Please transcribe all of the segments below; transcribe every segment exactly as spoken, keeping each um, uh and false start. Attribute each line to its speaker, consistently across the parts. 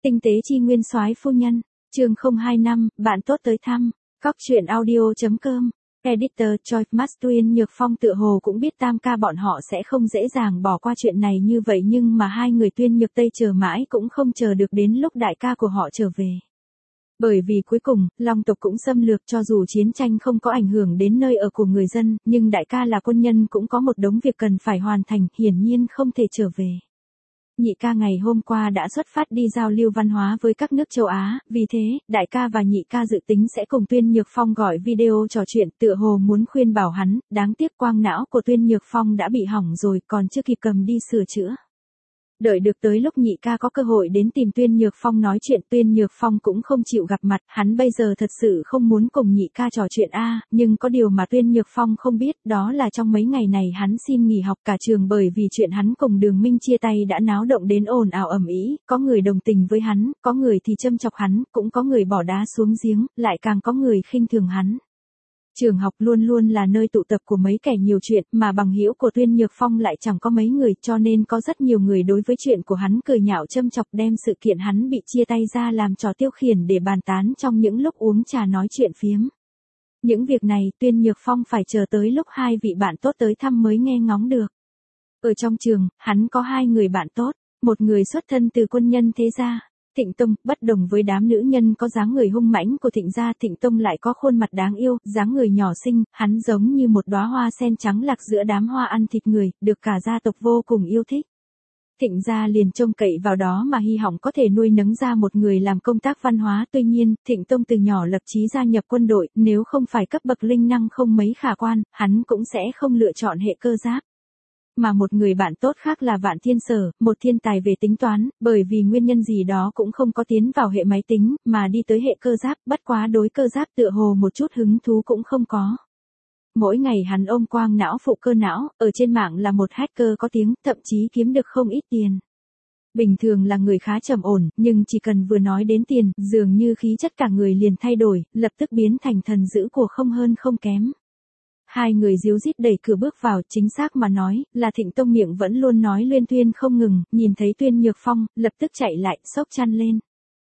Speaker 1: Tinh tế chi nguyên soái phu nhân, chương không hai năm, bạn tốt tới thăm, cóc truyện audio.com, editor Choi Mas Tuyên Nhược Phong tựa hồ cũng biết tam ca bọn họ sẽ không dễ dàng bỏ qua chuyện này như vậy nhưng mà hai người Tuyên Nhược Tây chờ mãi cũng không chờ được đến lúc đại ca của họ trở về. Bởi vì cuối cùng, Long tộc cũng xâm lược cho dù chiến tranh không có ảnh hưởng đến nơi ở của người dân, nhưng đại ca là quân nhân cũng có một đống việc cần phải hoàn thành, hiển nhiên không thể trở về. Nhị ca ngày hôm qua đã xuất phát đi giao lưu văn hóa với các nước châu Á, vì thế, đại ca và nhị ca dự tính sẽ cùng Tuyên Nhược Phong gọi video trò chuyện tựa hồ muốn khuyên bảo hắn, đáng tiếc quang não của Tuyên Nhược Phong đã bị hỏng rồi còn chưa kịp cầm đi sửa chữa. Đợi được tới lúc nhị ca có cơ hội đến tìm Tuyên Nhược Phong nói chuyện, Tuyên Nhược Phong cũng không chịu gặp mặt, hắn bây giờ thật sự không muốn cùng nhị ca trò chuyện a, à, nhưng có điều mà Tuyên Nhược Phong không biết, đó là trong mấy ngày này hắn xin nghỉ học cả trường bởi vì chuyện hắn cùng Đường Minh chia tay đã náo động đến ồn ào ầm ĩ, có người đồng tình với hắn, có người thì châm chọc hắn, cũng có người bỏ đá xuống giếng, lại càng có người khinh thường hắn. Trường học luôn luôn là nơi tụ tập của mấy kẻ nhiều chuyện, mà bằng hữu của Tuyên Nhược Phong lại chẳng có mấy người, cho nên có rất nhiều người đối với chuyện của hắn cười nhạo châm chọc, đem sự kiện hắn bị chia tay ra làm trò tiêu khiển để bàn tán trong những lúc uống trà nói chuyện phiếm. Những việc này Tuyên Nhược Phong phải chờ tới lúc hai vị bạn tốt tới thăm mới nghe ngóng được. Ở trong trường, hắn có hai người bạn tốt, một người xuất thân từ quân nhân thế gia. Thịnh Tông, bất đồng với đám nữ nhân có dáng người hung mãnh của Thịnh gia, Thịnh Tông lại có khuôn mặt đáng yêu, dáng người nhỏ xinh, hắn giống như một đóa hoa sen trắng lạc giữa đám hoa ăn thịt người, được cả gia tộc vô cùng yêu thích. Thịnh gia liền trông cậy vào đó mà hy vọng có thể nuôi nấng ra một người làm công tác văn hóa, tuy nhiên, Thịnh Tông từ nhỏ lập chí gia nhập quân đội, nếu không phải cấp bậc linh năng không mấy khả quan, hắn cũng sẽ không lựa chọn hệ cơ giáp. Mà một người bạn tốt khác là Vạn Thiên Sở, một thiên tài về tính toán, bởi vì nguyên nhân gì đó cũng không có tiến vào hệ máy tính, mà đi tới hệ cơ giáp, bất quá đối cơ giáp tựa hồ một chút hứng thú cũng không có. Mỗi ngày hắn ôm quang não phụ cơ não, ở trên mạng là một hacker có tiếng, thậm chí kiếm được không ít tiền. Bình thường là người khá trầm ổn, nhưng chỉ cần vừa nói đến tiền, dường như khí chất cả người liền thay đổi, lập tức biến thành thần dữ của không hơn không kém. Hai người díu dít đẩy cửa bước vào, chính xác mà nói, là Thịnh Tông miệng vẫn luôn nói luyên thuyên không ngừng, nhìn thấy Tuyên Nhược Phong, lập tức chạy lại, xốc chăn lên.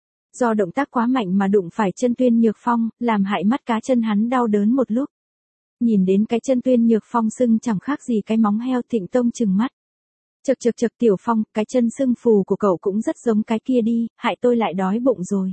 Speaker 1: Do động tác quá mạnh mà đụng phải chân Tuyên Nhược Phong, làm hại mắt cá chân hắn đau đớn một lúc. Nhìn đến cái chân Tuyên Nhược Phong sưng chẳng khác gì cái móng heo, Thịnh Tông trừng mắt. Chậc chậc chậc Tiểu Phong, cái chân sưng phù của cậu cũng rất giống cái kia đi, hại tôi lại đói bụng rồi.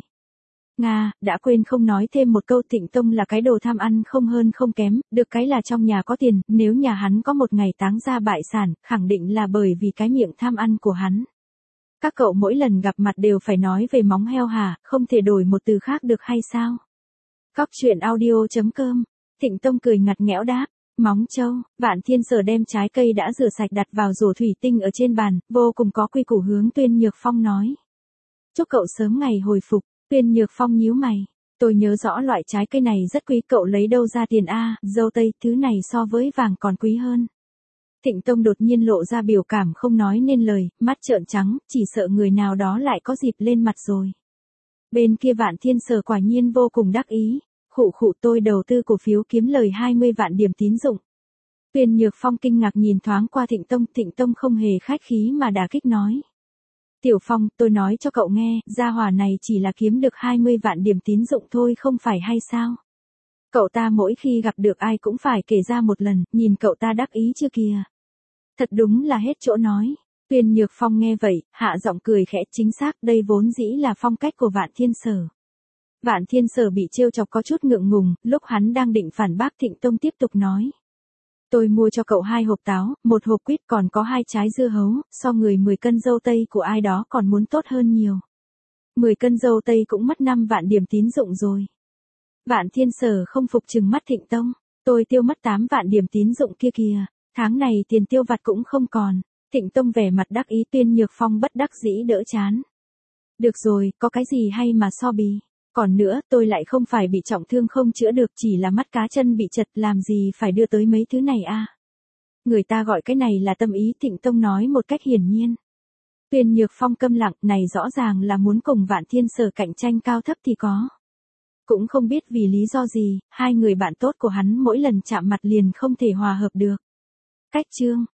Speaker 1: Nga, đã quên không nói thêm một câu, Thịnh Tông là cái đồ tham ăn không hơn không kém, được cái là trong nhà có tiền, nếu nhà hắn có một ngày táng ra bại sản, khẳng định là bởi vì cái miệng tham ăn của hắn. Các cậu mỗi lần gặp mặt đều phải nói về móng heo hả, không thể đổi một từ khác được hay sao? Cóc truyện audio.com, Thịnh Tông cười ngặt nghẽo đáp, móng trâu. Vạn Thiên Sở đem trái cây đã rửa sạch đặt vào rổ thủy tinh ở trên bàn, vô cùng có quy củ hướng Tuyên Nhược Phong nói. Chúc cậu sớm ngày hồi phục. Tuyên Nhược Phong nhíu mày, tôi nhớ rõ loại trái cây này rất quý, cậu lấy đâu ra tiền a? À, dâu tây, thứ này so với vàng còn quý hơn. Thịnh Tông đột nhiên lộ ra biểu cảm không nói nên lời, mắt trợn trắng, chỉ sợ người nào đó lại có dịp lên mặt rồi. Bên kia Vạn Thiên Sở quả nhiên vô cùng đắc ý, khụ khụ, tôi đầu tư cổ phiếu kiếm lời hai mươi vạn điểm tín dụng. Tuyên Nhược Phong kinh ngạc nhìn thoáng qua Thịnh Tông, Thịnh Tông không hề khách khí mà đả kích nói. Tiểu Phong, tôi nói cho cậu nghe, gia hỏa này chỉ là kiếm được hai mươi vạn điểm tín dụng thôi không phải hay sao? Cậu ta mỗi khi gặp được ai cũng phải kể ra một lần, nhìn cậu ta đắc ý chưa kìa. Thật đúng là hết chỗ nói. Tuyên Nhược Phong nghe vậy, hạ giọng cười khẽ, chính xác, đây vốn dĩ là phong cách của Vạn Thiên Sở. Vạn Thiên Sở bị trêu chọc có chút ngượng ngùng, lúc hắn đang định phản bác, Thịnh Tông tiếp tục nói. Tôi mua cho cậu hai hộp táo, một hộp quýt, còn có hai trái dưa hấu, so người mười cân dâu tây của ai đó còn muốn tốt hơn nhiều. mười cân dâu tây cũng mất năm vạn điểm tín dụng rồi. Vạn Thiên Sở không phục trừng mắt Thịnh Tông, tôi tiêu mất tám vạn điểm tín dụng kia kìa, tháng này tiền tiêu vặt cũng không còn. Thịnh Tông vẻ mặt đắc ý, Tuyên Nhược Phong bất đắc dĩ đỡ chán. Được rồi, có cái gì hay mà so bì. Còn nữa, tôi lại không phải bị trọng thương không chữa được, chỉ là mắt cá chân bị chật, làm gì phải đưa tới mấy thứ này a? À? Người ta gọi cái này là tâm ý, Thịnh Tông nói một cách hiển nhiên. Tuyên Nhược Phong câm lặng, này rõ ràng là muốn cùng Vạn Thiên Sở cạnh tranh cao thấp thì có. Cũng không biết vì lý do gì, hai người bạn tốt của hắn mỗi lần chạm mặt liền không thể hòa hợp được. Cách chương.